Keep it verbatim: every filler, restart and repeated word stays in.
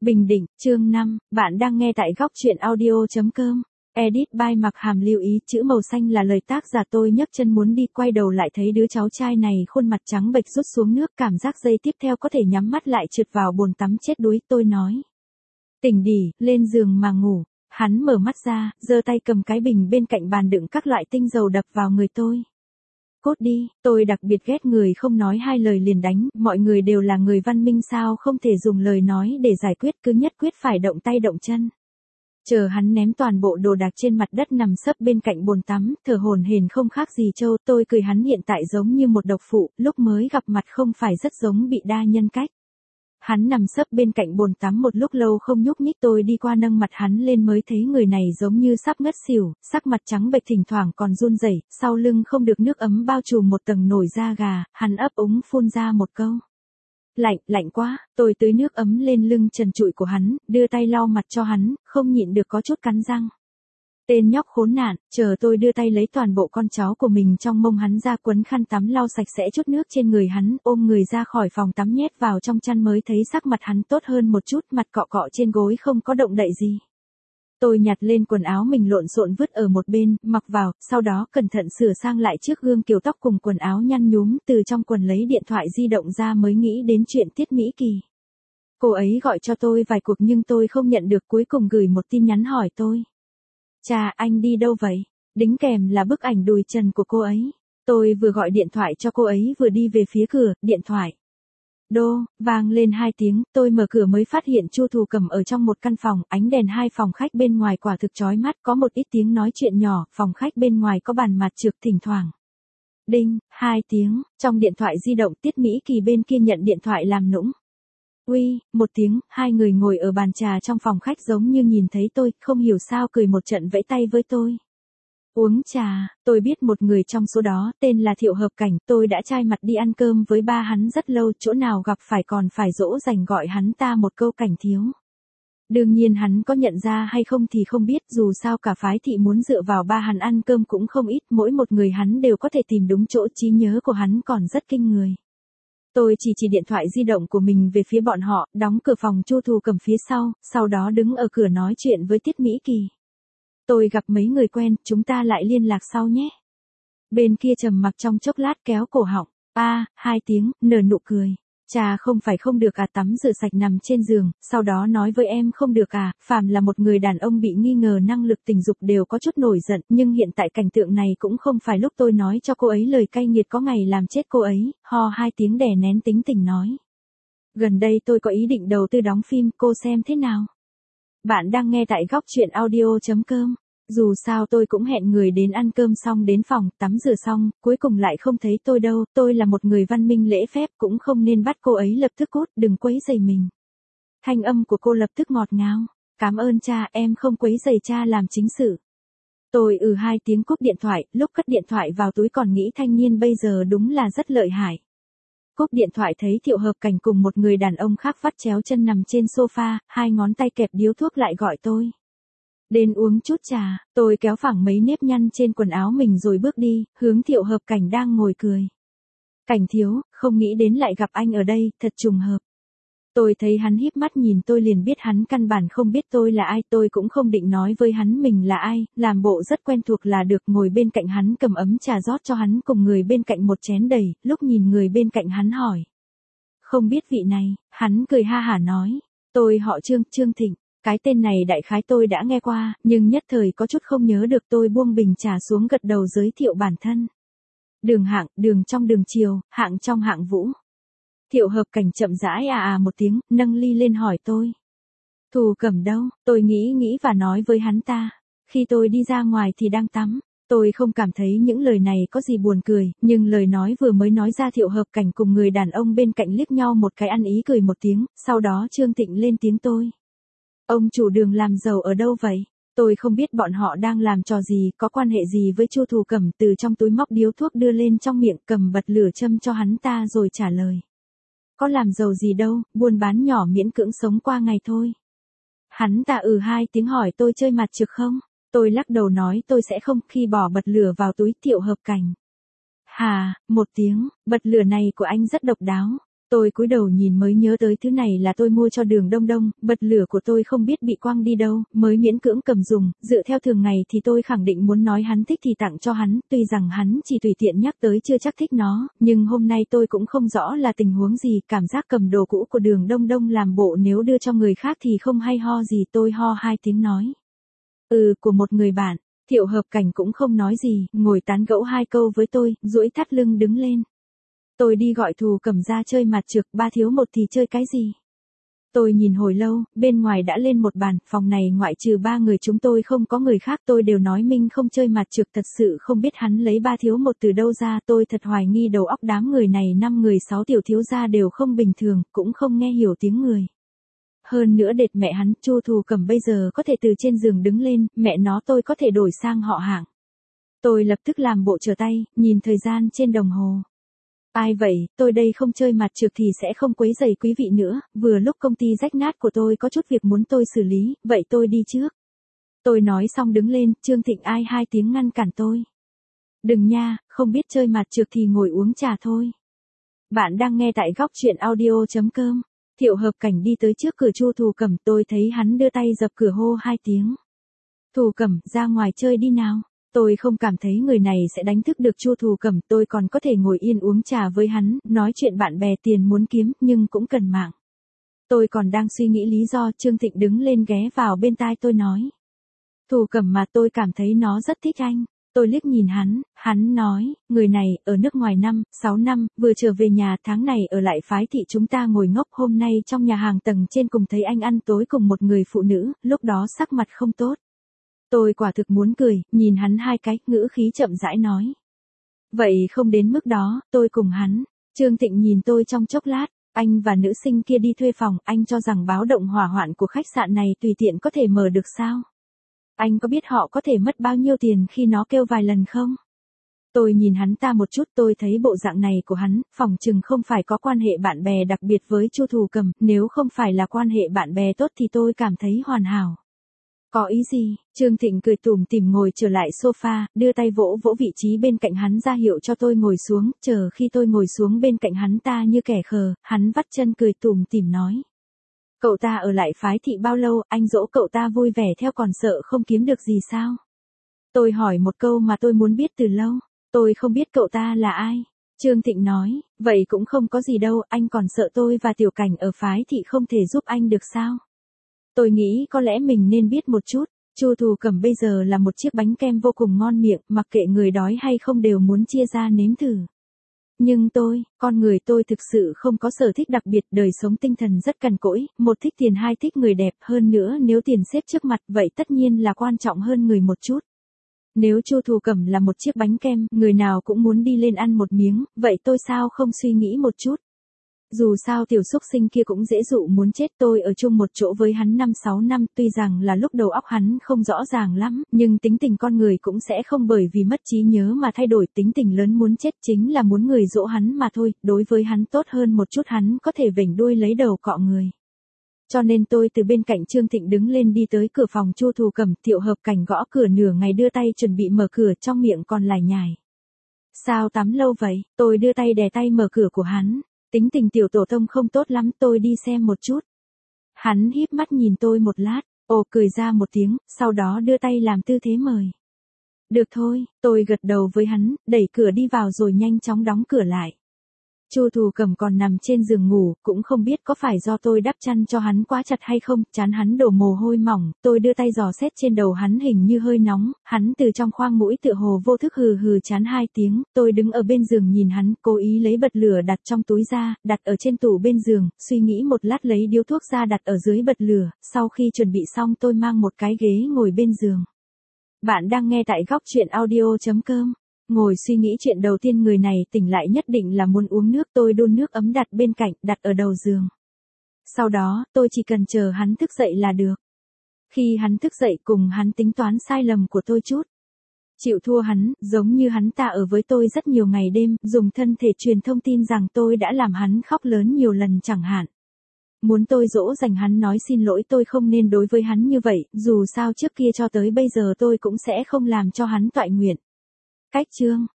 Bình Định, chương năm, bạn đang nghe tại góc truyện audio.com. Edit by Mặc Hàm lưu ý chữ màu xanh là lời tác giả tôi nhấc chân muốn đi quay đầu lại thấy đứa cháu trai này khuôn mặt trắng bệch rút xuống nước cảm giác giây tiếp theo có thể nhắm mắt lại trượt vào bồn tắm chết đuối tôi nói. Tỉnh đỉ, lên giường mà ngủ, hắn mở mắt ra, giơ tay cầm cái bình bên cạnh bàn đựng các loại tinh dầu đập vào người tôi. Cốt đi, tôi đặc biệt ghét người không nói hai lời liền đánh, mọi người đều là người văn minh sao không thể dùng lời nói để giải quyết cứ nhất quyết phải động tay động chân. Chờ hắn ném toàn bộ đồ đạc trên mặt đất nằm sấp bên cạnh bồn tắm, thở hổn hển không khác gì trâu, tôi cười hắn hiện tại giống như một độc phụ, lúc mới gặp mặt không phải rất giống bị đa nhân cách. Hắn nằm sấp bên cạnh bồn tắm một lúc lâu không nhúc nhích tôi đi qua nâng mặt hắn lên mới thấy người này giống như sắp ngất xỉu, sắc mặt trắng bệch thỉnh thoảng còn run rẩy, sau lưng không được nước ấm bao trùm một tầng nổi da gà, hắn ấp úng phun ra một câu. Lạnh, lạnh quá, tôi tưới nước ấm lên lưng trần trụi của hắn, đưa tay lau mặt cho hắn, không nhịn được có chút cắn răng. Tên nhóc khốn nạn, chờ tôi đưa tay lấy toàn bộ con cháu của mình trong mông hắn ra quấn khăn tắm lau sạch sẽ chút nước trên người hắn, ôm người ra khỏi phòng tắm nhét vào trong chăn mới thấy sắc mặt hắn tốt hơn một chút, mặt cọ cọ trên gối không có động đậy gì. Tôi nhặt lên quần áo mình lộn xộn vứt ở một bên, mặc vào, sau đó cẩn thận sửa sang lại chiếc gương kiểu tóc cùng quần áo nhăn nhúm, từ trong quần lấy điện thoại di động ra mới nghĩ đến chuyện Tiết Mỹ Kỳ. Cô ấy gọi cho tôi vài cuộc nhưng tôi không nhận được, cuối cùng gửi một tin nhắn hỏi tôi. Chà, anh đi đâu vậy? Đính kèm là bức ảnh đùi trần của cô ấy. Tôi vừa gọi điện thoại cho cô ấy vừa đi về phía cửa, điện thoại. Đô, vang lên hai tiếng, tôi mở cửa mới phát hiện Chu Thù Cầm ở trong một căn phòng, ánh đèn hai phòng khách bên ngoài quả thực chói mắt, có một ít tiếng nói chuyện nhỏ, phòng khách bên ngoài có bàn mặt trược thỉnh thoảng. Đinh, hai tiếng, trong điện thoại di động Tiết Mỹ Kỳ bên kia nhận điện thoại làm nũng. Uy, một tiếng, hai người ngồi ở bàn trà trong phòng khách giống như nhìn thấy tôi, không hiểu sao cười một trận vẫy tay với tôi. Uống trà, tôi biết một người trong số đó, tên là Thiệu Hợp Cảnh, tôi đã trai mặt đi ăn cơm với ba hắn rất lâu, chỗ nào gặp phải còn phải dỗ dành gọi hắn ta một câu Cảnh thiếu. Đương nhiên hắn có nhận ra hay không thì không biết, dù sao cả phái thị muốn dựa vào ba hắn ăn cơm cũng không ít, mỗi một người hắn đều có thể tìm đúng chỗ, trí nhớ của hắn còn rất kinh người. Tôi chỉ chỉ điện thoại di động của mình về phía bọn họ, đóng cửa phòng Chu Thù Cầm phía sau, sau đó đứng ở cửa nói chuyện với Tiết Mỹ Kỳ. Tôi gặp mấy người quen, chúng ta lại liên lạc sau nhé. Bên kia trầm mặc trong chốc lát kéo cổ họng, a, hai tiếng, nở nụ cười. Chà không phải không được à, tắm rửa sạch nằm trên giường, sau đó nói với em không được à, phàm là một người đàn ông bị nghi ngờ năng lực tình dục đều có chút nổi giận, nhưng hiện tại cảnh tượng này cũng không phải lúc tôi nói cho cô ấy lời cay nghiệt có ngày làm chết cô ấy, ho hai tiếng đè nén tính tình nói. Gần đây tôi có ý định đầu tư đóng phim, cô xem thế nào? Bạn đang nghe tại góc truyện audio.com. Dù sao tôi cũng hẹn người đến ăn cơm xong đến phòng, tắm rửa xong, cuối cùng lại không thấy tôi đâu, tôi là một người văn minh lễ phép cũng không nên bắt cô ấy lập tức cút, đừng quấy rầy mình. Thanh âm của cô lập tức ngọt ngào, cảm ơn cha, em không quấy rầy cha làm chính sự. Tôi ừ hai tiếng cúp điện thoại, lúc cất điện thoại vào túi còn nghĩ thanh niên bây giờ đúng là rất lợi hại. Cúp điện thoại thấy Thiệu Hợp Cảnh cùng một người đàn ông khác vắt chéo chân nằm trên sofa, hai ngón tay kẹp điếu thuốc lại gọi tôi. Đến uống chút trà, tôi kéo phẳng mấy nếp nhăn trên quần áo mình rồi bước đi, hướng Thiệu Hợp Cảnh đang ngồi cười. Cảnh thiếu, không nghĩ đến lại gặp anh ở đây, thật trùng hợp. Tôi thấy hắn híp mắt nhìn tôi liền biết hắn căn bản không biết tôi là ai, tôi cũng không định nói với hắn mình là ai, làm bộ rất quen thuộc là được, ngồi bên cạnh hắn cầm ấm trà rót cho hắn cùng người bên cạnh một chén đầy, lúc nhìn người bên cạnh hắn hỏi. Không biết vị này, hắn cười ha hả nói, tôi họ Trương, Trương Thịnh. Cái tên này đại khái tôi đã nghe qua, nhưng nhất thời có chút không nhớ được, tôi buông bình trà xuống gật đầu giới thiệu bản thân. Đường Hạng, đường trong đường chiều, Hạng trong Hạng Vũ. Thiệu Hợp Cảnh chậm rãi à à một tiếng, nâng ly lên hỏi tôi. Thù Cầm đâu, tôi nghĩ nghĩ và nói với hắn ta. Khi tôi đi ra ngoài thì đang tắm. Tôi không cảm thấy những lời này có gì buồn cười, nhưng lời nói vừa mới nói ra Thiệu Hợp Cảnh cùng người đàn ông bên cạnh liếc nhau một cái ăn ý cười một tiếng, sau đó Trương Thịnh lên tiếng tôi. Ông chủ đường làm giàu ở đâu vậy? Tôi không biết bọn họ đang làm trò gì, có quan hệ gì với Chu Thù Cầm, từ trong túi móc điếu thuốc đưa lên trong miệng, cầm bật lửa châm cho hắn ta rồi trả lời. Có làm giàu gì đâu, buôn bán nhỏ miễn cưỡng sống qua ngày thôi. Hắn ta ừ hai tiếng hỏi tôi chơi mặt trực không? Tôi lắc đầu nói tôi sẽ không, khi bỏ bật lửa vào túi Thiệu Hợp Cảnh. Hà, một tiếng, bật lửa này của anh rất độc đáo. Tôi cúi đầu nhìn mới nhớ tới thứ này là tôi mua cho Đường Đông Đông, bật lửa của tôi không biết bị quăng đi đâu, mới miễn cưỡng cầm dùng, dựa theo thường ngày thì tôi khẳng định muốn nói hắn thích thì tặng cho hắn, tuy rằng hắn chỉ tùy tiện nhắc tới chưa chắc thích nó, nhưng hôm nay tôi cũng không rõ là tình huống gì, cảm giác cầm đồ cũ của Đường Đông Đông làm bộ nếu đưa cho người khác thì không hay ho gì, tôi ho hai tiếng nói. Ừ, của một người bạn. Thiệu Hợp Cảnh cũng không nói gì, ngồi tán gẫu hai câu với tôi, duỗi thắt lưng đứng lên. Tôi đi gọi Thù Cẩm ra chơi mặt trược, ba thiếu một thì chơi cái gì? Tôi nhìn hồi lâu, bên ngoài đã lên một bàn, phòng này ngoại trừ ba người chúng tôi không có người khác, tôi đều nói Minh không chơi mặt trược, thật sự không biết hắn lấy ba thiếu một từ đâu ra, tôi thật hoài nghi đầu óc đám người này, năm người sáu tiểu thiếu gia đều không bình thường, cũng không nghe hiểu tiếng người. Hơn nữa đệt mẹ hắn, Chu Thù Cẩm bây giờ có thể từ trên giường đứng lên, mẹ nó tôi có thể đổi sang họ Hạng. Tôi lập tức làm bộ trở tay, nhìn thời gian trên đồng hồ. Ai vậy, tôi đây không chơi mặt trược thì sẽ không quấy rầy quý vị nữa, vừa lúc công ty rách nát của tôi có chút việc muốn tôi xử lý, vậy tôi đi trước. Tôi nói xong đứng lên, Trương Thịnh ai hai tiếng ngăn cản tôi. Đừng nha, không biết chơi mặt trược thì ngồi uống trà thôi. Bạn đang nghe tại góc truyện audio chấm com. Thiệu Hợp Cảnh đi tới trước cửa Chu Thù Cẩm, tôi thấy hắn đưa tay dập cửa hô hai tiếng. Thù Cẩm, ra ngoài chơi đi nào. Tôi không cảm thấy người này sẽ đánh thức được Chu Thù Cẩm, tôi còn có thể ngồi yên uống trà với hắn, nói chuyện bạn bè tiền muốn kiếm, nhưng cũng cần mạng. Tôi còn đang suy nghĩ lý do, Trương Thịnh đứng lên ghé vào bên tai tôi nói. Thù Cẩm mà tôi cảm thấy nó rất thích anh. Tôi liếc nhìn hắn, hắn nói, người này, ở nước ngoài năm, sáu năm, vừa trở về nhà, tháng này ở lại phái thị chúng ta ngồi ngốc, hôm nay trong nhà hàng tầng trên cùng thấy anh ăn tối cùng một người phụ nữ, lúc đó sắc mặt không tốt. Tôi quả thực muốn cười, nhìn hắn hai cái, ngữ khí chậm rãi nói. Vậy không đến mức đó, tôi cùng hắn. Trương Thịnh nhìn tôi trong chốc lát, anh và nữ sinh kia đi thuê phòng, anh cho rằng báo động hỏa hoạn của khách sạn này tùy tiện có thể mở được sao? Anh có biết họ có thể mất bao nhiêu tiền khi nó kêu vài lần không? Tôi nhìn hắn ta một chút, tôi thấy bộ dạng này của hắn, phỏng chừng không phải có quan hệ bạn bè đặc biệt với Chu Thù Cẩm, nếu không phải là quan hệ bạn bè tốt thì tôi cảm thấy hoàn hảo. Có ý gì? Trương Thịnh cười tủm tỉm ngồi trở lại sofa, đưa tay vỗ vỗ vị trí bên cạnh hắn ra hiệu cho tôi ngồi xuống, chờ khi tôi ngồi xuống bên cạnh hắn ta như kẻ khờ, hắn vắt chân cười tủm tỉm nói. Cậu ta ở lại phái thị bao lâu, anh dỗ cậu ta vui vẻ theo còn sợ không kiếm được gì sao? Tôi hỏi một câu mà tôi muốn biết từ lâu, tôi không biết cậu ta là ai. Trương Thịnh nói, vậy cũng không có gì đâu, anh còn sợ tôi và Tiểu Cảnh ở phái thị không thể giúp anh được sao? Tôi nghĩ có lẽ mình nên biết một chút, Chu Thù Cẩm bây giờ là một chiếc bánh kem vô cùng ngon miệng, mặc kệ người đói hay không đều muốn chia ra nếm thử. Nhưng tôi, con người tôi thực sự không có sở thích đặc biệt, đời sống tinh thần rất cằn cỗi, một thích tiền hai thích người đẹp, hơn nữa nếu tiền xếp trước mặt vậy tất nhiên là quan trọng hơn người một chút. Nếu Chu Thù Cẩm là một chiếc bánh kem, người nào cũng muốn đi lên ăn một miếng, vậy tôi sao không suy nghĩ một chút? Dù sao tiểu xúc sinh kia cũng dễ dụ muốn chết, tôi ở chung một chỗ với hắn năm sáu năm, tuy rằng là lúc đầu óc hắn không rõ ràng lắm, nhưng tính tình con người cũng sẽ không bởi vì mất trí nhớ mà thay đổi, tính tình lớn muốn chết chính là muốn người dỗ hắn mà thôi, đối với hắn tốt hơn một chút hắn có thể vểnh đuôi lấy đầu cọ người. Cho nên tôi từ bên cạnh Trương Thịnh đứng lên đi tới cửa phòng Chu Thù Cẩm, Thiệu Hợp Cảnh gõ cửa nửa ngày đưa tay chuẩn bị mở cửa, trong miệng còn lải nhải. Sao tắm lâu vậy? Tôi đưa tay đè tay mở cửa của hắn. Tính tình tiểu tổ tông không tốt lắm, tôi đi xem một chút. Hắn híp mắt nhìn tôi một lát, ồ cười ra một tiếng, sau đó đưa tay làm tư thế mời. Được thôi, tôi gật đầu với hắn, đẩy cửa đi vào rồi nhanh chóng đóng cửa lại. Chu Thù Cẩm còn nằm trên giường ngủ, cũng không biết có phải do tôi đắp chăn cho hắn quá chặt hay không, trán hắn đổ mồ hôi mỏng, tôi đưa tay dò xét trên đầu hắn hình như hơi nóng, hắn từ trong khoang mũi tựa hồ vô thức hừ hừ chán hai tiếng, tôi đứng ở bên giường nhìn hắn, cố ý lấy bật lửa đặt trong túi ra, đặt ở trên tủ bên giường, suy nghĩ một lát lấy điếu thuốc ra đặt ở dưới bật lửa, sau khi chuẩn bị xong tôi mang một cái ghế ngồi bên giường. Bạn đang nghe tại góc truyện audio chấm com. Ngồi suy nghĩ chuyện đầu tiên người này tỉnh lại nhất định là muốn uống nước, tôi đun nước ấm đặt bên cạnh, đặt ở đầu giường. Sau đó, tôi chỉ cần chờ hắn thức dậy là được. Khi hắn thức dậy cùng hắn tính toán sai lầm của tôi chút. Chịu thua hắn, giống như hắn ta ở với tôi rất nhiều ngày đêm, dùng thân thể truyền thông tin rằng tôi đã làm hắn khóc lớn nhiều lần chẳng hạn. Muốn tôi dỗ dành hắn nói xin lỗi tôi không nên đối với hắn như vậy, dù sao trước kia cho tới bây giờ tôi cũng sẽ không làm cho hắn toại nguyện. Cách chương